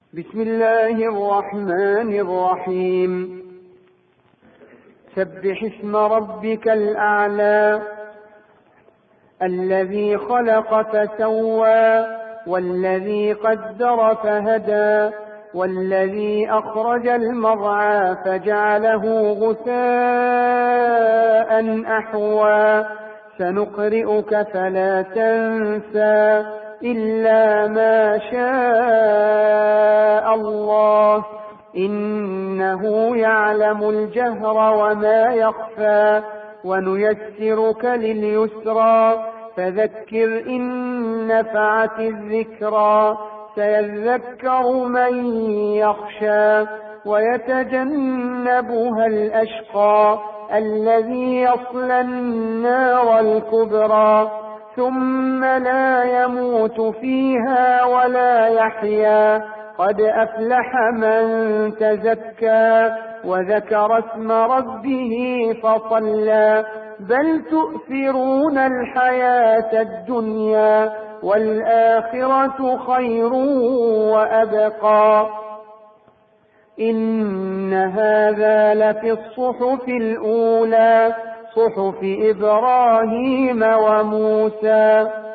بسم الله الرحمن الرحيم. سبح اسم ربك الأعلى الذي خلق فسوى والذي قدر فهدى والذي أخرج المرعى فجعله غثاء أحوى سنقرئك فلا تنسى إلا ما شاء الله إنه يعلم الجهر وما يخفى ونيسرك لليسرى فذكر إن نفعت الذكرى سيذكر من يخشى ويتجنبها الأشقى الذي يصلى النار الكبرى ثم لا يموت فيها ولا يحيا قد أفلح من تزكى وذكر اسم ربه فصلى بل تؤثرون الحياة الدنيا والآخرة خير وأبقى إن هذا لفي الصحف الأولى صحف إبراهيم وموسى